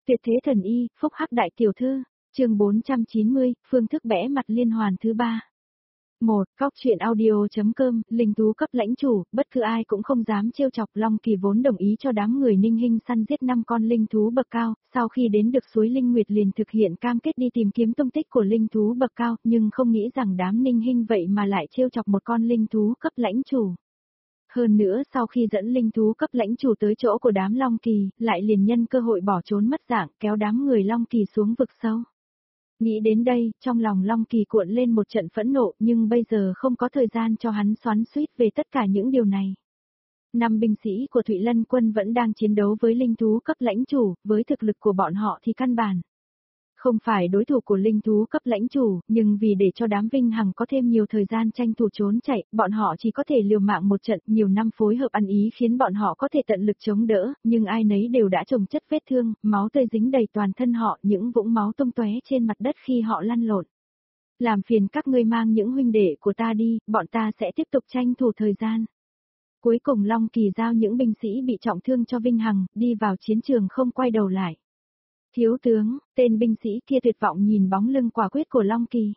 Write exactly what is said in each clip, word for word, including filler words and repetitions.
Tuyệt thế thần y, phúc hắc đại tiểu thư, chương bốn trăm chín mươi, phương thức bẽ mặt liên hoàn thứ ba. một. Cóc truyện audio.com, linh thú cấp lãnh chủ, bất cứ ai cũng không dám trêu chọc. Long Kỳ vốn đồng ý cho đám người Ninh Hinh săn giết năm con linh thú bậc cao, sau khi đến được suối Linh Nguyệt liền thực hiện cam kết đi tìm kiếm tung tích của linh thú bậc cao, nhưng không nghĩ rằng đám Ninh Hinh vậy mà lại trêu chọc một con linh thú cấp lãnh chủ. Hơn nữa sau khi dẫn linh thú cấp lãnh chủ tới chỗ của đám Long Kỳ, lại liền nhân cơ hội bỏ trốn mất dạng, kéo đám người Long Kỳ xuống vực sâu. Nghĩ đến đây, trong lòng Long Kỳ cuộn lên một trận phẫn nộ, nhưng bây giờ không có thời gian cho hắn xoắn xuýt về tất cả những điều này. Năm binh sĩ của Thụy Lân quân vẫn đang chiến đấu với linh thú cấp lãnh chủ, với thực lực của bọn họ thì căn bản không phải đối thủ của linh thú cấp lãnh chủ, nhưng vì để cho đám Vinh Hằng có thêm nhiều thời gian tranh thủ trốn chạy, bọn họ chỉ có thể liều mạng một trận. Nhiều năm phối hợp ăn ý khiến bọn họ có thể tận lực chống đỡ, nhưng ai nấy đều đã chồng chất vết thương, máu tươi dính đầy toàn thân họ, những vũng máu tung tóe trên mặt đất khi họ lăn lộn. Làm phiền các ngươi mang những huynh đệ của ta đi, bọn ta sẽ tiếp tục tranh thủ thời gian. Cuối cùng Long Kỳ giao những binh sĩ bị trọng thương cho Vinh Hằng, đi vào chiến trường không quay đầu lại. Thiếu tướng, tên binh sĩ kia tuyệt vọng nhìn bóng lưng quả quyết của Long Kỳ.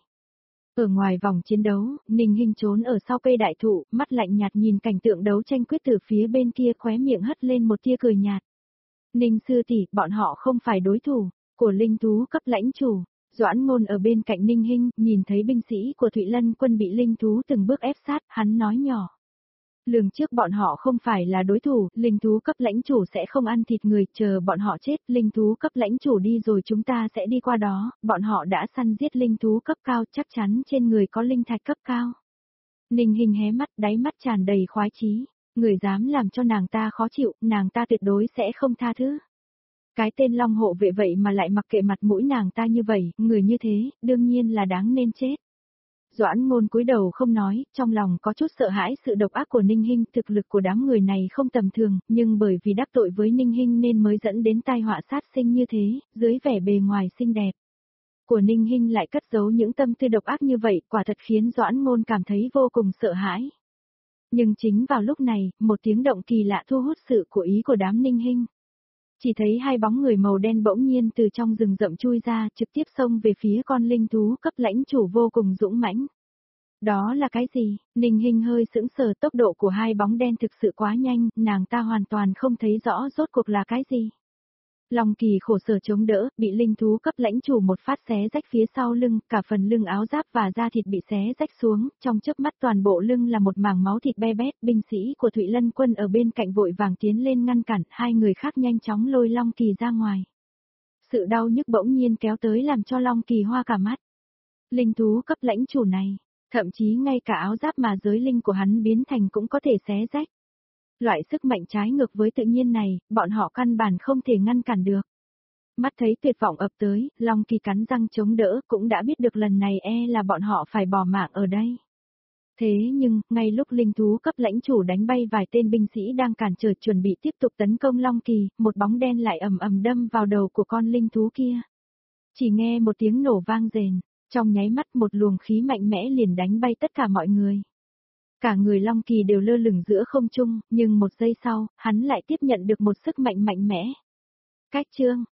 Ở ngoài vòng chiến đấu, Ninh Hinh trốn ở sau cây đại thụ, mắt lạnh nhạt nhìn cảnh tượng đấu tranh quyết từ phía bên kia, khóe miệng hất lên một tia cười nhạt. Ninh sư tỷ, bọn họ không phải đối thủ của linh thú cấp lãnh chủ. Doãn Ngôn ở bên cạnh Ninh Hinh, nhìn thấy binh sĩ của Thụy Lân quân bị linh thú từng bước ép sát, hắn nói nhỏ. Lường trước bọn họ không phải là đối thủ, linh thú cấp lãnh chủ sẽ không ăn thịt người, chờ bọn họ chết, linh thú cấp lãnh chủ đi rồi chúng ta sẽ đi qua đó, bọn họ đã săn giết linh thú cấp cao, chắc chắn trên người có linh thạch cấp cao. Ninh Hinh hé mắt, đáy mắt tràn đầy khoái chí, người dám làm cho nàng ta khó chịu, nàng ta tuyệt đối sẽ không tha thứ. Cái tên Long hộ vệ vậy mà lại mặc kệ mặt mũi nàng ta như vậy, người như thế, đương nhiên là đáng nên chết. Doãn Ngôn cúi đầu không nói, trong lòng có chút sợ hãi sự độc ác của Ninh Hinh, thực lực của đám người này không tầm thường, nhưng bởi vì đắc tội với Ninh Hinh nên mới dẫn đến tai họa sát sinh như thế, dưới vẻ bề ngoài xinh đẹp của Ninh Hinh lại cất giấu những tâm tư độc ác như vậy, quả thật khiến Doãn Ngôn cảm thấy vô cùng sợ hãi. Nhưng chính vào lúc này, một tiếng động kỳ lạ thu hút sự chú ý của đám Ninh Hinh. Chỉ thấy hai bóng người màu đen bỗng nhiên từ trong rừng rậm chui ra, trực tiếp xông về phía con linh thú cấp lãnh chủ vô cùng dũng mãnh. Đó là cái gì? Ninh Hinh hơi sững sờ, tốc độ của hai bóng đen thực sự quá nhanh, nàng ta hoàn toàn không thấy rõ rốt cuộc là cái gì. Long Kỳ khổ sở chống đỡ, bị linh thú cấp lãnh chủ một phát xé rách phía sau lưng, cả phần lưng áo giáp và da thịt bị xé rách xuống, trong chớp mắt toàn bộ lưng là một mảng máu thịt be bét. Binh sĩ của Thụy Lân quân ở bên cạnh vội vàng tiến lên ngăn cản, hai người khác nhanh chóng lôi Long Kỳ ra ngoài. Sự đau nhức bỗng nhiên kéo tới làm cho Long Kỳ hoa cả mắt. Linh thú cấp lãnh chủ này, thậm chí ngay cả áo giáp mà giới linh của hắn biến thành cũng có thể xé rách. Loại sức mạnh trái ngược với tự nhiên này, bọn họ căn bản không thể ngăn cản được. Mắt thấy tuyệt vọng ập tới, Long Kỳ cắn răng chống đỡ, cũng đã biết được lần này e là bọn họ phải bỏ mạng ở đây. Thế nhưng, ngay lúc linh thú cấp lãnh chủ đánh bay vài tên binh sĩ đang cản trở chuẩn bị tiếp tục tấn công Long Kỳ, một bóng đen lại ầm ầm đâm vào đầu của con linh thú kia. Chỉ nghe một tiếng nổ vang rền, trong nháy mắt một luồng khí mạnh mẽ liền đánh bay tất cả mọi người. Cả người Long Kỳ đều lơ lửng giữa không trung, nhưng một giây sau, hắn lại tiếp nhận được một sức mạnh mạnh mẽ. Cách chương,